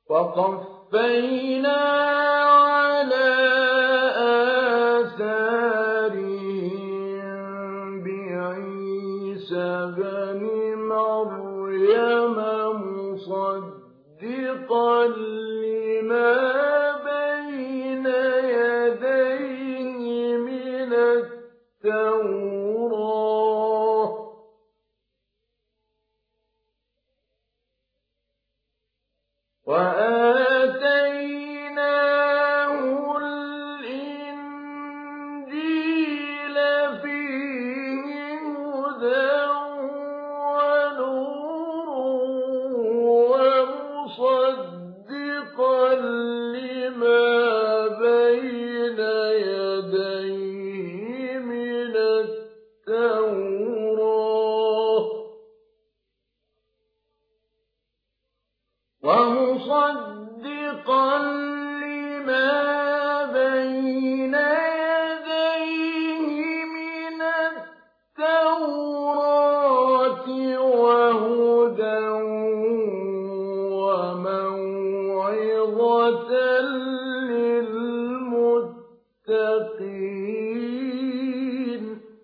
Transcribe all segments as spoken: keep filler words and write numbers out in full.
وقفينا على آثارهم بعيسى بن مريم مصدقا لما بين يديه من التوراة وآتيناه الإنجيل فيه هدى ونور ومصدقا لما بين يديه من التوراة ومصدقا لما بين يديه من التوراة وهدى وموعظة للمتقين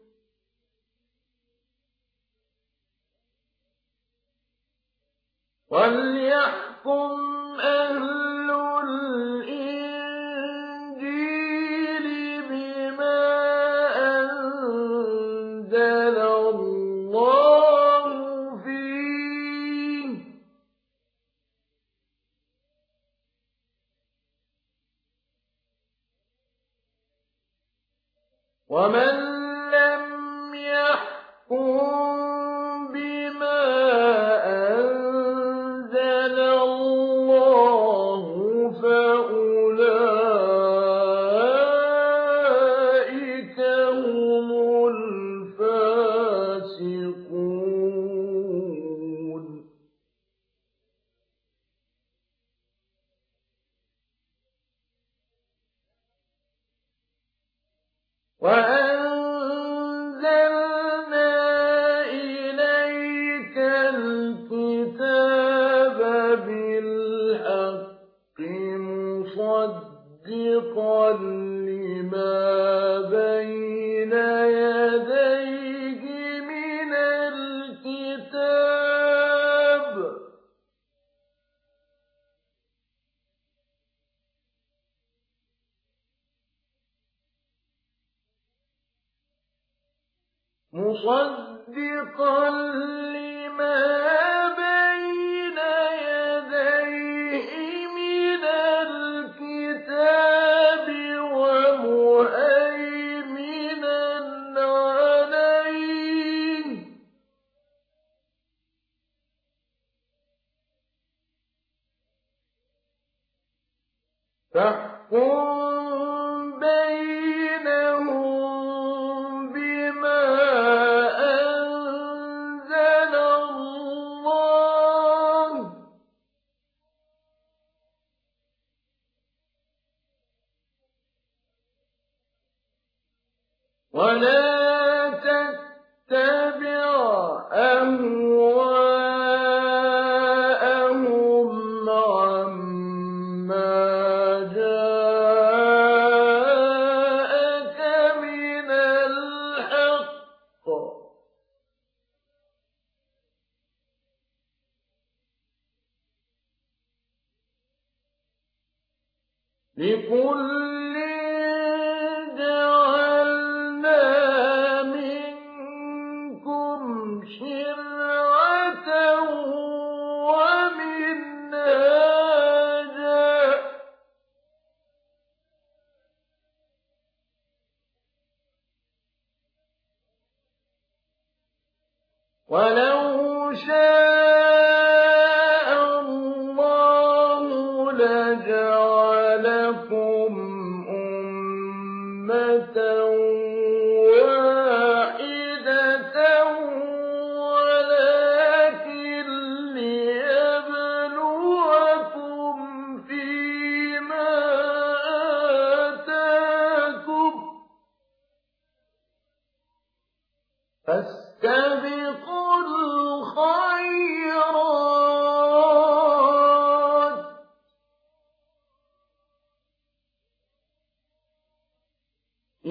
وليحكم أهل الإنجيل بما أنزل الله فيه ومن لم يحكم بما أنزل الله فأولئك هم الفاسقون وأنزلنا إليك الكتاب بالحق مصدقا لما بين يديه من الكتاب مصدقا لما بين يديه من الكتاب ومهيمنا عليه فاحكم بينهم بما أنزل الله ولا تتبع أهواءهم عما جاءك من الحق لكل جعلنا منكم شرعة ومنهاجا ولو شاء الله لجعلكم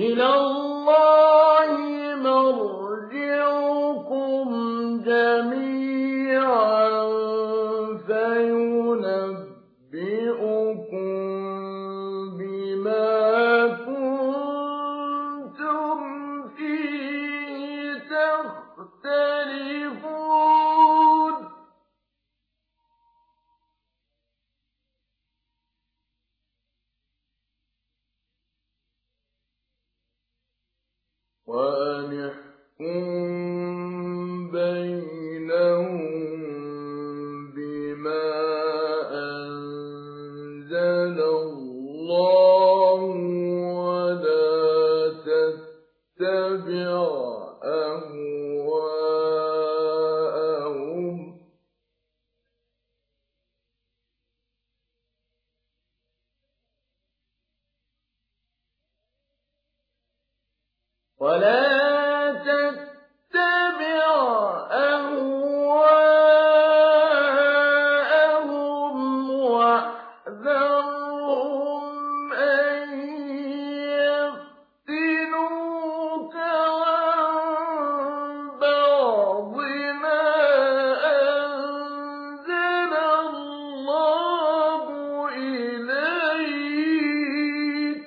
إلى الله مرجعكم جميعا فينبئكم بما كنتم فيه تختلفون وأن يحكم بينهم بما أنزل الله ولا تتبع أهواءهم ولا تتبع أهواءهم واحذرهم أن يفتنوك عن بعض ما أنزل الله إليك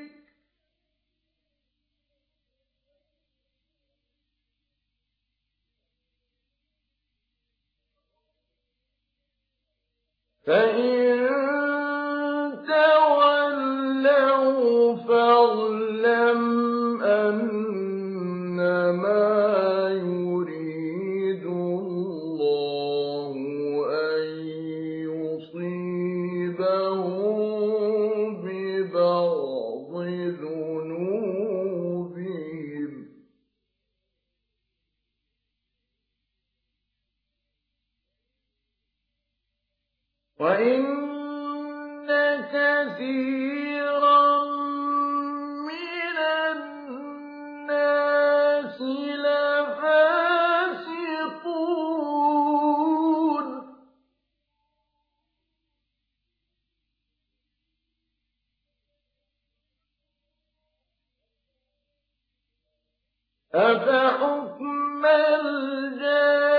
فإن تولوا فاعلم أنما يريد الله أن يصيبهم ببعض ذنوبهم وإن كثيرا من الناس لفاسقون أفحكم الجاهلية